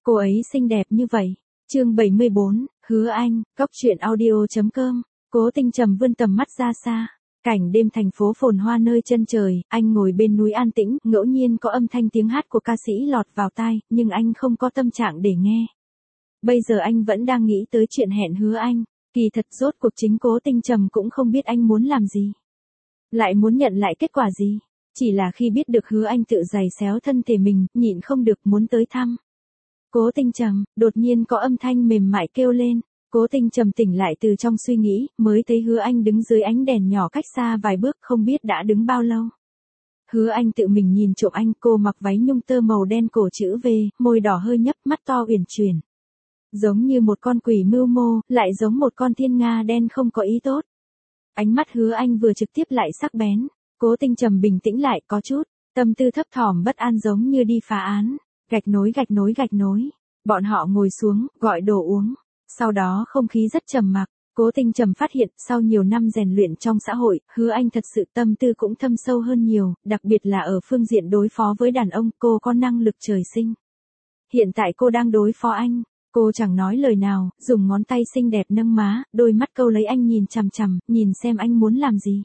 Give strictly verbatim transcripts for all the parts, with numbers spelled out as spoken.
Cô ấy xinh đẹp như vậy. Chương bảy mươi bốn, Hứa Anh, Cóc truyện audio chấm com. Cố Tinh Trầm vươn tầm mắt ra xa. Cảnh đêm thành phố phồn hoa nơi chân trời, anh ngồi bên núi an tĩnh, ngẫu nhiên có âm thanh tiếng hát của ca sĩ lọt vào tai, nhưng anh không có tâm trạng để nghe. Bây giờ anh vẫn đang nghĩ tới chuyện hẹn Hứa Anh, kỳ thật rốt cuộc chính Cố Tinh Trầm cũng không biết anh muốn làm gì. Lại muốn nhận lại kết quả gì, chỉ là khi biết được Hứa Anh tự giày xéo thân thể mình, nhịn không được muốn tới thăm. Cố Tinh Trầm, đột nhiên có âm thanh mềm mại kêu lên. Cố Tinh Trầm tỉnh lại từ trong suy nghĩ, mới thấy Hứa Anh đứng dưới ánh đèn nhỏ cách xa vài bước, không biết đã đứng bao lâu. Hứa Anh tự mình nhìn trộm anh, cô mặc váy nhung tơ màu đen cổ chữ V, môi đỏ hơi nhấp, mắt to uyển chuyển. Giống như một con quỷ mưu mô, lại giống một con thiên nga đen không có ý tốt. Ánh mắt Hứa Anh vừa trực tiếp lại sắc bén. Cố Tinh Trầm bình tĩnh lại, có chút tâm tư thấp thỏm bất an giống như đi phá án. Gạch nối gạch nối gạch nối. Bọn họ ngồi xuống, gọi đồ uống. Sau đó không khí rất trầm mặc. Cố Tinh Trầm phát hiện, sau nhiều năm rèn luyện trong xã hội, Hứa Anh thật sự tâm tư cũng thâm sâu hơn nhiều, đặc biệt là ở phương diện đối phó với đàn ông, cô có năng lực trời sinh. Hiện tại cô đang đối phó anh, cô chẳng nói lời nào, dùng ngón tay xinh đẹp nâng má, đôi mắt câu lấy anh nhìn chằm chằm, nhìn xem anh muốn làm gì.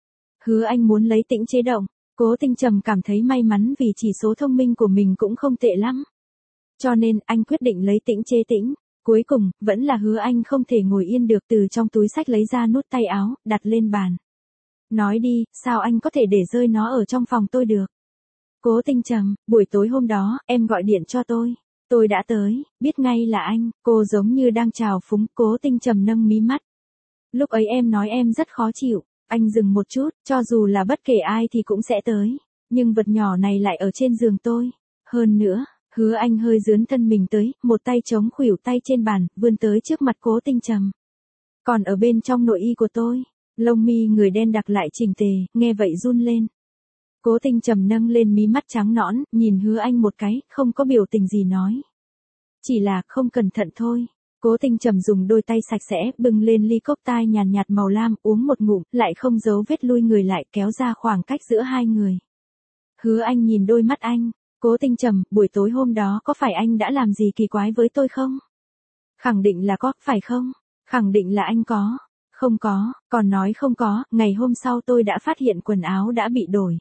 Hứa Anh muốn lấy tĩnh chế động. Cố Tinh Trầm cảm thấy may mắn vì chỉ số thông minh của mình cũng không tệ lắm. Cho nên, anh quyết định lấy tĩnh chế tĩnh. Cuối cùng, vẫn là Hứa Anh không thể ngồi yên được, từ trong túi xách lấy ra nút tay áo, đặt lên bàn. Nói đi, sao anh có thể để rơi nó ở trong phòng tôi được? Cố Tinh Trầm, buổi tối hôm đó, em gọi điện cho tôi. Tôi đã tới, biết ngay là anh, cô giống như đang chào phúng. Cố Tinh Trầm nâng mí mắt. Lúc ấy em nói em rất khó chịu. Anh dừng một chút, cho dù là bất kể ai thì cũng sẽ tới. Nhưng vật nhỏ này lại ở trên giường tôi. Hơn nữa, Hứa Anh hơi dướn thân mình tới, một tay chống khuỷu tay trên bàn, vươn tới trước mặt Cố Tinh Trầm. Còn ở bên trong nội y của tôi, lông mi người đen đặc lại chỉnh tề, nghe vậy run lên. Cố Tinh Trầm nâng lên mí mắt trắng nõn, nhìn Hứa Anh một cái, không có biểu tình gì nói. Chỉ là không cẩn thận thôi. Cố Tinh Trầm dùng đôi tay sạch sẽ, bưng lên ly cốc tai nhàn nhạt màu lam, uống một ngụm, lại không giấu vết lui người lại, kéo ra khoảng cách giữa hai người. Hứa Anh nhìn đôi mắt anh. Cố Tinh Trầm, buổi tối hôm đó có phải anh đã làm gì kỳ quái với tôi không? Khẳng định là có, phải không? Khẳng định là anh có. Không có, còn nói không có, ngày hôm sau tôi đã phát hiện quần áo đã bị đổi.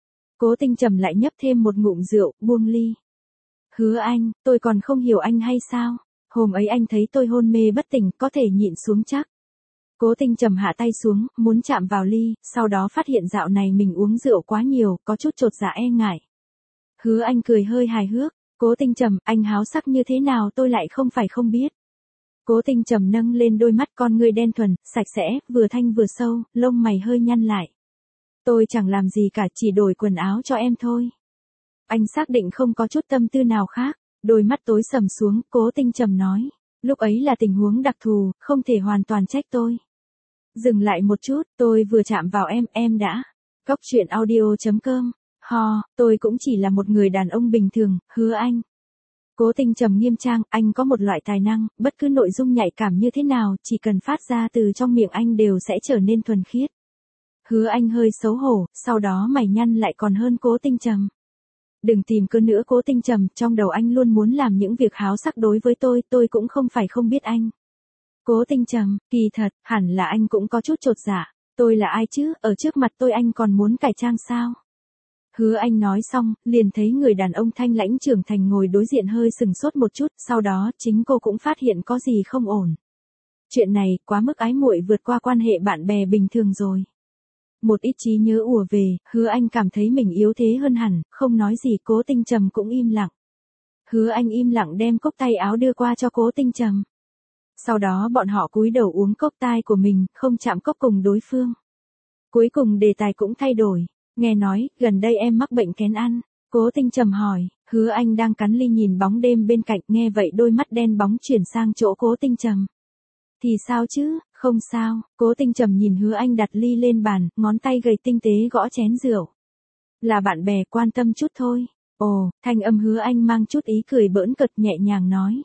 Cố Tinh Trầm lại nhấp thêm một ngụm rượu, buông ly. Hứa Anh, tôi còn không hiểu anh hay sao? Hôm ấy anh thấy tôi hôn mê bất tỉnh, có thể nhịn xuống chắc. Cố Tinh Trầm hạ tay xuống, muốn chạm vào ly, sau đó phát hiện dạo này mình uống rượu quá nhiều, có chút chột dạ e ngại. Hứa Anh cười hơi hài hước. Cố Tinh Trầm, anh háo sắc như thế nào tôi lại không phải không biết. Cố Tinh Trầm nâng lên đôi mắt, con ngươi đen thuần, sạch sẽ, vừa thanh vừa sâu, lông mày hơi nhăn lại. Tôi chẳng làm gì cả, chỉ đổi quần áo cho em thôi. Anh xác định không có chút tâm tư nào khác. Đôi mắt tối sầm xuống, Cố Tinh Trầm nói. Lúc ấy là tình huống đặc thù, không thể hoàn toàn trách tôi. Dừng lại một chút, tôi vừa chạm vào em, em đã. Cóc truyện audio chấm com. Ho, tôi cũng chỉ là một người đàn ông bình thường, Hứa Anh. Cố Tinh Trầm nghiêm trang, anh có một loại tài năng, bất cứ nội dung nhạy cảm như thế nào, chỉ cần phát ra từ trong miệng anh đều sẽ trở nên thuần khiết. Hứa Anh hơi xấu hổ, sau đó mày nhăn lại còn hơn Cố Tinh Trầm. Đừng tìm cớ nữa Cố Tinh Trầm, trong đầu anh luôn muốn làm những việc háo sắc đối với tôi, tôi cũng không phải không biết anh. Cố Tinh Trầm, kỳ thật, hẳn là anh cũng có chút chột dạ. Tôi là ai chứ, ở trước mặt tôi anh còn muốn cải trang sao? Hứa Anh nói xong, liền thấy người đàn ông thanh lãnh trưởng thành ngồi đối diện hơi sừng sốt một chút, sau đó chính cô cũng phát hiện có gì không ổn. Chuyện này, quá mức ái muội vượt qua quan hệ bạn bè bình thường rồi. Một ít trí nhớ ùa về, Hứa Anh cảm thấy mình yếu thế hơn hẳn, không nói gì. Cố Tinh Trầm cũng im lặng. Hứa Anh im lặng đem cốc tay áo đưa qua cho Cố Tinh Trầm. Sau đó bọn họ cúi đầu uống cốc tai của mình, không chạm cốc cùng đối phương. Cuối cùng đề tài cũng thay đổi. Nghe nói, gần đây em mắc bệnh kén ăn. Cố Tinh Trầm hỏi. Hứa Anh đang cắn ly nhìn bóng đêm bên cạnh, nghe vậy đôi mắt đen bóng chuyển sang chỗ Cố Tinh Trầm. Thì sao chứ, không sao. Cố Tinh Trầm nhìn Hứa Anh đặt ly lên bàn, ngón tay gầy tinh tế gõ chén rượu. Là bạn bè quan tâm chút thôi. Ồ, thanh âm Hứa Anh mang chút ý cười bỡn cợt, nhẹ nhàng nói.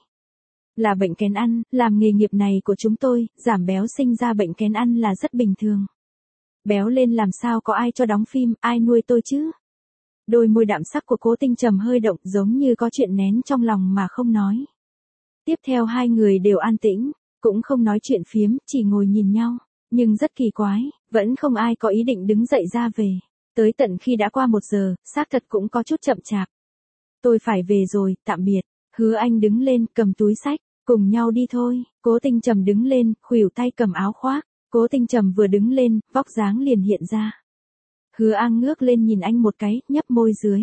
Là bệnh kén ăn, làm nghề nghiệp này của chúng tôi, giảm béo sinh ra bệnh kén ăn là rất bình thường. Béo lên làm sao có ai cho đóng phim, ai nuôi tôi chứ? Đôi môi đạm sắc của Cố Tinh Trầm hơi động, giống như có chuyện nén trong lòng mà không nói. Tiếp theo hai người đều an tĩnh, cũng không nói chuyện phiếm, chỉ ngồi nhìn nhau. Nhưng rất kỳ quái, vẫn không ai có ý định đứng dậy ra về. Tới tận khi đã qua một giờ, xác thật cũng có chút chậm chạp. Tôi phải về rồi, tạm biệt. Hứa Anh đứng lên, cầm túi xách, cùng nhau đi thôi. Cố Tinh Trầm đứng lên, khuỷu tay cầm áo khoác. Cố Tinh Trầm vừa đứng lên, vóc dáng liền hiện ra. Hứa An ngước lên nhìn anh một cái, nhấp môi dưới.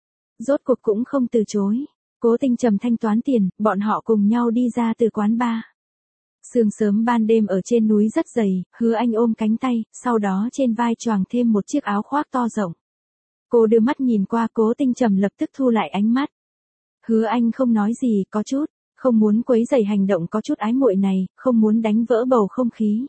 Rốt cuộc cũng không từ chối. Cố Tinh Trầm thanh toán tiền, bọn họ cùng nhau đi ra từ quán bar. Sương sớm ban đêm ở trên núi rất dày, Hứa Anh ôm cánh tay, sau đó trên vai choàng thêm một chiếc áo khoác to rộng. Cô đưa mắt nhìn qua, Cố Tinh Trầm lập tức thu lại ánh mắt. Hứa Anh không nói gì, có chút, không muốn quấy rầy hành động có chút ái muội này, không muốn đánh vỡ bầu không khí.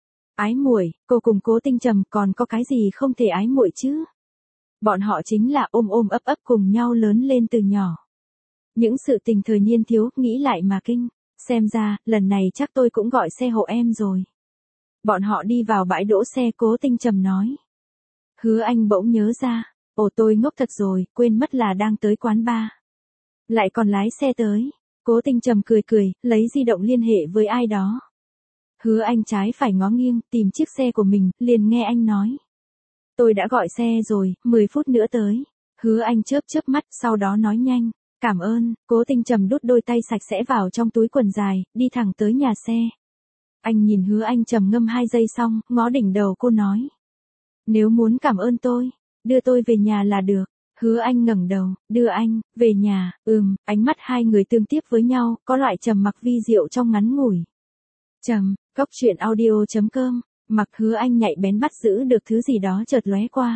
Ái muội, cô cùng Cố Tinh Trầm còn có cái gì không thể ái muội chứ? Bọn họ chính là ôm ôm ấp ấp cùng nhau lớn lên từ nhỏ. Những sự tình thời niên thiếu, nghĩ lại mà kinh. Xem ra, lần này chắc tôi cũng gọi xe hộ em rồi. Bọn họ đi vào bãi đỗ xe, Cố Tinh Trầm nói. Hứa Anh bỗng nhớ ra, ồ tôi ngốc thật rồi, quên mất là đang tới quán bar. Lại còn lái xe tới. Cố Tinh Trầm cười cười, lấy di động liên hệ với ai đó. Hứa Anh trái phải ngó nghiêng, tìm chiếc xe của mình, liền nghe anh nói. Tôi đã gọi xe rồi, mười phút nữa tới. Hứa Anh chớp chớp mắt, sau đó nói nhanh. Cảm ơn. Cố Tinh Trầm đút đôi tay sạch sẽ vào trong túi quần dài, đi thẳng tới nhà xe. Anh nhìn Hứa Anh trầm ngâm hai giây xong, ngó đỉnh đầu cô nói. Nếu muốn cảm ơn tôi, đưa tôi về nhà là được. Hứa Anh ngẩng đầu, đưa anh, về nhà, ừm, ánh mắt hai người tương tiếp với nhau, có loại trầm mặc vi diệu trong ngắn ngủi. Trầm, góc truyện audio chấm com, mặc Hứa Anh nhạy bén bắt giữ được thứ gì đó chợt lóe qua.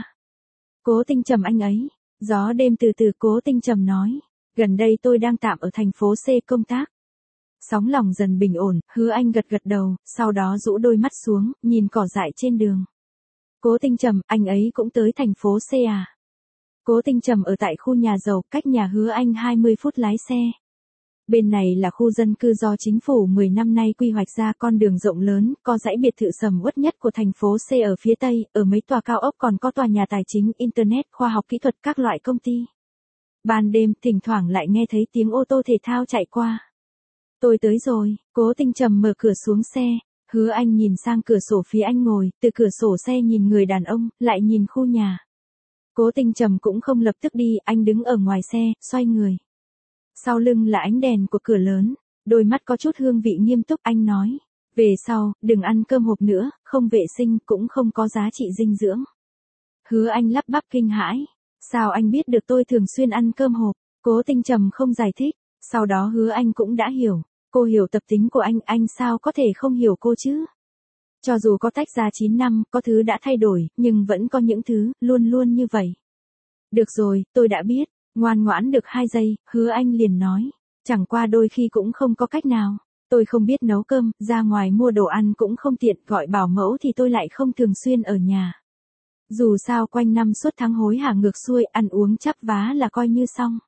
Cố Tinh Trầm anh ấy, gió đêm từ từ. Cố Tinh Trầm nói. Gần đây tôi đang tạm ở thành phố C công tác. Sóng lòng dần bình ổn, Hứa Anh gật gật đầu, sau đó rũ đôi mắt xuống, nhìn cỏ dại trên đường. Cố Tinh Trầm, anh ấy cũng tới thành phố C à? Cố Tinh Trầm ở tại khu nhà giàu, cách nhà Hứa Anh hai mươi phút lái xe. Bên này là khu dân cư do chính phủ mười năm nay quy hoạch ra, con đường rộng lớn, có dãy biệt thự sầm uất nhất của thành phố C ở phía tây, ở mấy tòa cao ốc còn có tòa nhà tài chính, internet, khoa học kỹ thuật, các loại công ty. Ban đêm, thỉnh thoảng lại nghe thấy tiếng ô tô thể thao chạy qua. Tôi tới rồi. Cố Tinh Trầm mở cửa xuống xe. Hứa Anh nhìn sang cửa sổ phía anh ngồi, từ cửa sổ xe nhìn người đàn ông, lại nhìn khu nhà. Cố Tinh Trầm cũng không lập tức đi, anh đứng ở ngoài xe, xoay người. Sau lưng là ánh đèn của cửa lớn, đôi mắt có chút hương vị nghiêm túc, anh nói. Về sau, đừng ăn cơm hộp nữa, không vệ sinh, cũng không có giá trị dinh dưỡng. Hứa Anh lắp bắp kinh hãi. Sao anh biết được tôi thường xuyên ăn cơm hộp? Cố Tinh Trầm không giải thích. Sau đó Hứa Anh cũng đã hiểu. Cô hiểu tập tính của anh, anh sao có thể không hiểu cô chứ? Cho dù có tách ra chín năm, có thứ đã thay đổi, nhưng vẫn có những thứ, luôn luôn như vậy. Được rồi, tôi đã biết. Ngoan ngoãn được hai giây, Hứa Anh liền nói. Chẳng qua đôi khi cũng không có cách nào. Tôi không biết nấu cơm, ra ngoài mua đồ ăn cũng không tiện, gọi bảo mẫu thì tôi lại không thường xuyên ở nhà. Dù sao quanh năm suốt tháng hối hả ngược xuôi, ăn uống chắp vá là coi như xong.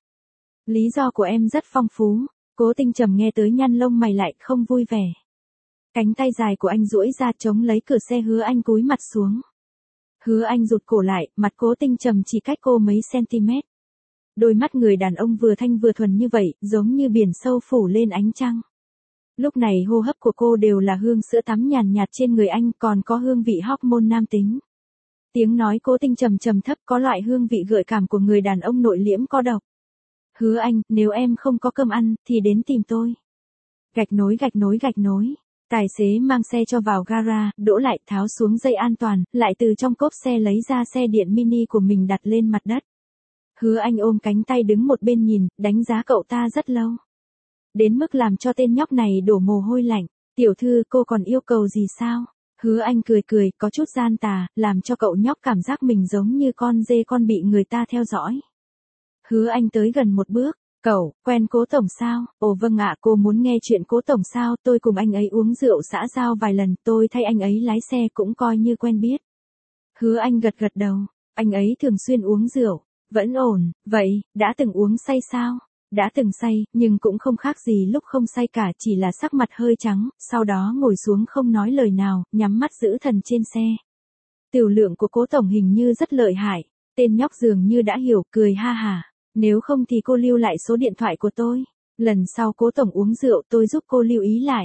Lý do của em rất phong phú. Cố Tinh Trầm nghe tới nhăn lông mày lại không vui vẻ. Cánh tay dài của anh duỗi ra chống lấy cửa xe. Hứa Anh cúi mặt xuống. Hứa Anh rụt cổ lại, mặt Cố Tinh Trầm chỉ cách cô mấy cm. Đôi mắt người đàn ông vừa thanh vừa thuần như vậy, giống như biển sâu phủ lên ánh trăng. Lúc này hô hấp của cô đều là hương sữa tắm nhàn nhạt trên người anh, còn có hương vị hormone nam tính. Tiếng nói Cố Tinh Trầm trầm thấp, có loại hương vị gợi cảm của người đàn ông nội liễm có độc. Hứa Anh, nếu em không có cơm ăn, thì đến tìm tôi. Gạch nối gạch nối gạch nối. Tài xế mang xe cho vào gara, đỗ lại, tháo xuống dây an toàn, lại từ trong cốp xe lấy ra xe điện mini của mình đặt lên mặt đất. Hứa Anh ôm cánh tay đứng một bên nhìn, đánh giá cậu ta rất lâu. Đến mức làm cho tên nhóc này đổ mồ hôi lạnh. Tiểu thư, cô còn yêu cầu gì sao? Hứa Anh cười cười, có chút gian tà, làm cho cậu nhóc cảm giác mình giống như con dê con bị người ta theo dõi. Hứa Anh tới gần một bước. Cậu, quen Cố Tổng sao? Ồ vâng ạ, cô muốn nghe chuyện Cố Tổng sao? Tôi cùng anh ấy uống rượu xã giao vài lần, tôi thay anh ấy lái xe cũng coi như quen biết. Hứa Anh gật gật đầu. Anh ấy thường xuyên uống rượu. Vẫn ổn. Vậy, đã từng uống say sao? Đã từng say, nhưng cũng không khác gì lúc không say cả, chỉ là sắc mặt hơi trắng, sau đó ngồi xuống không nói lời nào, nhắm mắt giữ thần trên xe. Tiểu lượng của Cố Tổng hình như rất lợi hại. Tên nhóc dường như đã hiểu, cười ha hả. Nếu không thì cô lưu lại số điện thoại của tôi. Lần sau Cố tổng uống rượu tôi giúp cô lưu ý lại.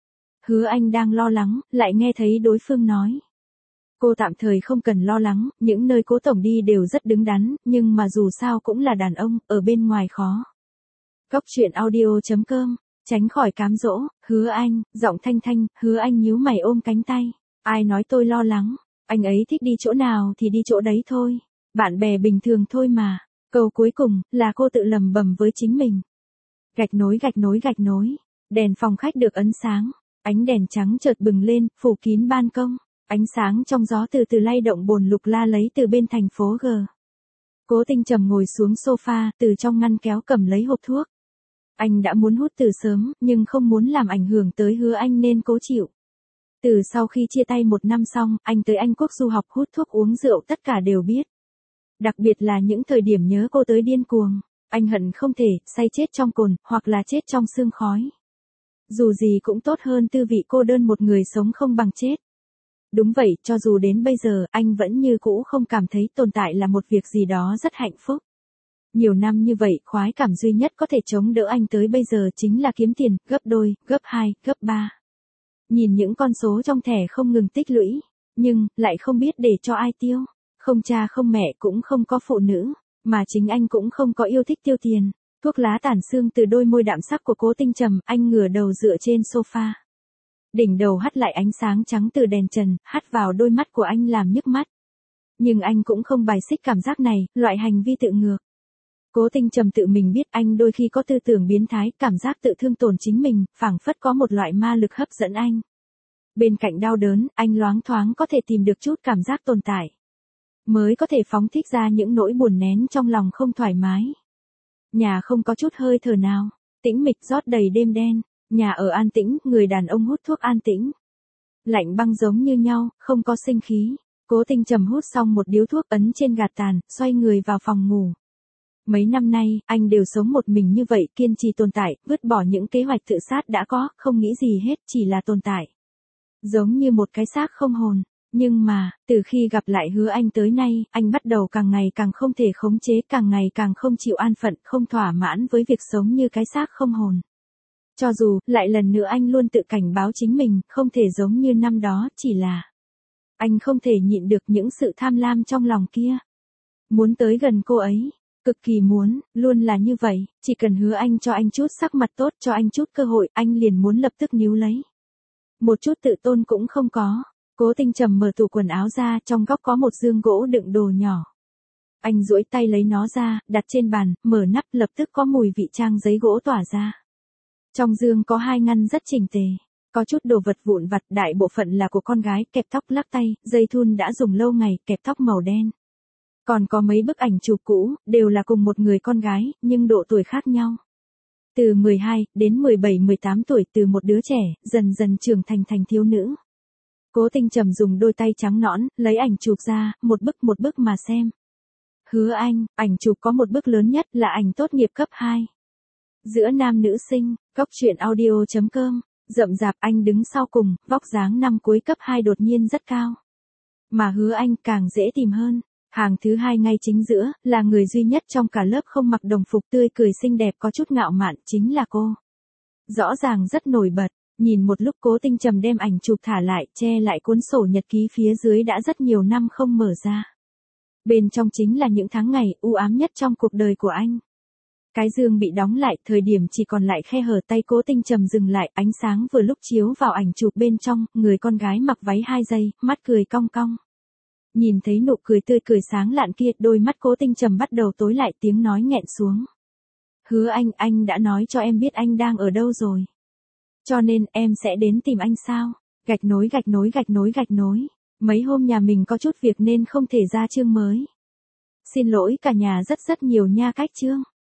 Hứa Anh đang lo lắng, lại nghe thấy đối phương nói. Cô tạm thời không cần lo lắng, những nơi Cố tổng đi đều rất đứng đắn, nhưng mà dù sao cũng là đàn ông, ở bên ngoài khó. Cốc truyện audio chấm com, tránh khỏi cám dỗ, Hứa Anh, giọng thanh thanh, Hứa Anh nhíu mày ôm cánh tay. Ai nói tôi lo lắng, anh ấy thích đi chỗ nào thì đi chỗ đấy thôi. Bạn bè bình thường thôi mà. Câu cuối cùng, là cô tự lầm bầm với chính mình. Gạch nối gạch nối gạch nối. Đèn phòng khách được ấn sáng. Ánh đèn trắng chợt bừng lên, phủ kín ban công. Ánh sáng trong gió từ từ lay động bồn lục la lấy từ bên thành phố G. Cố Tinh Trầm ngồi xuống sofa, từ trong ngăn kéo cầm lấy hộp thuốc. Anh đã muốn hút từ sớm, nhưng không muốn làm ảnh hưởng tới Hứa Anh nên cố chịu. Từ sau khi chia tay một năm xong, anh tới Anh Quốc du học, hút thuốc uống rượu tất cả đều biết. Đặc biệt là những thời điểm nhớ cô tới điên cuồng. Anh hận không thể, say chết trong cồn, hoặc là chết trong sương khói. Dù gì cũng tốt hơn tư vị cô đơn một người sống không bằng chết. Đúng vậy, cho dù đến bây giờ, anh vẫn như cũ không cảm thấy tồn tại là một việc gì đó rất hạnh phúc. Nhiều năm như vậy, khoái cảm duy nhất có thể chống đỡ anh tới bây giờ chính là kiếm tiền, gấp đôi, gấp hai, gấp ba. Nhìn những con số trong thẻ không ngừng tích lũy, nhưng, lại không biết để cho ai tiêu. Không cha không mẹ cũng không có phụ nữ, mà chính anh cũng không có yêu thích tiêu tiền. Thuốc lá tản sương từ đôi môi đạm sắc của Cố Tinh Trầm, anh ngửa đầu dựa trên sofa. Đỉnh đầu hắt lại ánh sáng trắng từ đèn trần, hắt vào đôi mắt của anh làm nhức mắt. Nhưng anh cũng không bài xích cảm giác này, loại hành vi tự ngược. Cố Tinh Trầm tự mình biết anh đôi khi có tư tưởng biến thái, cảm giác tự thương tổn chính mình, phảng phất có một loại ma lực hấp dẫn anh. Bên cạnh đau đớn, anh loáng thoáng có thể tìm được chút cảm giác tồn tại. Mới có thể phóng thích ra những nỗi buồn nén trong lòng không thoải mái. Nhà không có chút hơi thở nào, tĩnh mịch rót đầy đêm đen, nhà ở an tĩnh, người đàn ông hút thuốc an tĩnh. Lạnh băng giống như nhau, không có sinh khí. Cố Tinh Trầm hút xong một điếu thuốc ấn trên gạt tàn, xoay người vào phòng ngủ. Mấy năm nay, anh đều sống một mình như vậy, kiên trì tồn tại, vứt bỏ những kế hoạch tự sát đã có, không nghĩ gì hết, chỉ là tồn tại. Giống như một cái xác không hồn. Nhưng mà, từ khi gặp lại Hứa Anh tới nay, anh bắt đầu càng ngày càng không thể khống chế, càng ngày càng không chịu an phận, không thỏa mãn với việc sống như cái xác không hồn. Cho dù, lại lần nữa anh luôn tự cảnh báo chính mình, không thể giống như năm đó, chỉ là anh không thể nhịn được những sự tham lam trong lòng kia. Muốn tới gần cô ấy, cực kỳ muốn, luôn là như vậy, chỉ cần Hứa Anh cho anh chút sắc mặt tốt, cho anh chút cơ hội, anh liền muốn lập tức níu lấy. Một chút tự tôn cũng không có. Cố Tinh Trầm mở tủ quần áo ra, trong góc có một dương gỗ đựng đồ nhỏ. Anh duỗi tay lấy nó ra, đặt trên bàn, mở nắp, lập tức có mùi vị trang giấy gỗ tỏa ra. Trong dương có hai ngăn rất chỉnh tề, có chút đồ vật vụn vặt, đại bộ phận là của con gái, kẹp tóc lắc tay, dây thun đã dùng lâu ngày, kẹp tóc màu đen. Còn có mấy bức ảnh chụp cũ, đều là cùng một người con gái, nhưng độ tuổi khác nhau. Từ mười hai, đến mười bảy mười tám tuổi, từ một đứa trẻ, dần dần trưởng thành thành thiếu nữ. Cố Tinh Trầm dùng đôi tay trắng nõn, lấy ảnh chụp ra, một bức một bức mà xem. Hứa Anh, ảnh chụp có một bức lớn nhất là ảnh tốt nghiệp cấp hai. Giữa nam nữ sinh, cốc truyện audio chấm com, rậm rạp anh đứng sau cùng, vóc dáng năm cuối cấp hai đột nhiên rất cao. Mà Hứa Anh càng dễ tìm hơn. Hàng thứ hai ngay chính giữa, là người duy nhất trong cả lớp không mặc đồng phục, tươi cười xinh đẹp có chút ngạo mạn, chính là cô. Rõ ràng rất nổi bật. Nhìn một lúc Cố Tinh Trầm đem ảnh chụp thả lại, che lại cuốn sổ nhật ký phía dưới đã rất nhiều năm không mở ra. Bên trong chính là những tháng ngày u ám nhất trong cuộc đời của anh. Cái dương bị đóng lại, thời điểm chỉ còn lại khe hở, tay Cố Tinh Trầm dừng lại, ánh sáng vừa lúc chiếu vào ảnh chụp bên trong, người con gái mặc váy hai giây, mắt cười cong cong. Nhìn thấy nụ cười tươi cười sáng lạn kia, đôi mắt Cố Tinh Trầm bắt đầu tối lại, tiếng nói nghẹn xuống. Hứa Anh, anh đã nói cho em biết anh đang ở đâu rồi. Cho nên, em sẽ đến tìm anh sao? Gạch nối gạch nối gạch nối gạch nối. Mấy hôm nhà mình có chút việc nên không thể ra chương mới. Xin lỗi cả nhà rất rất nhiều nha, cách chương.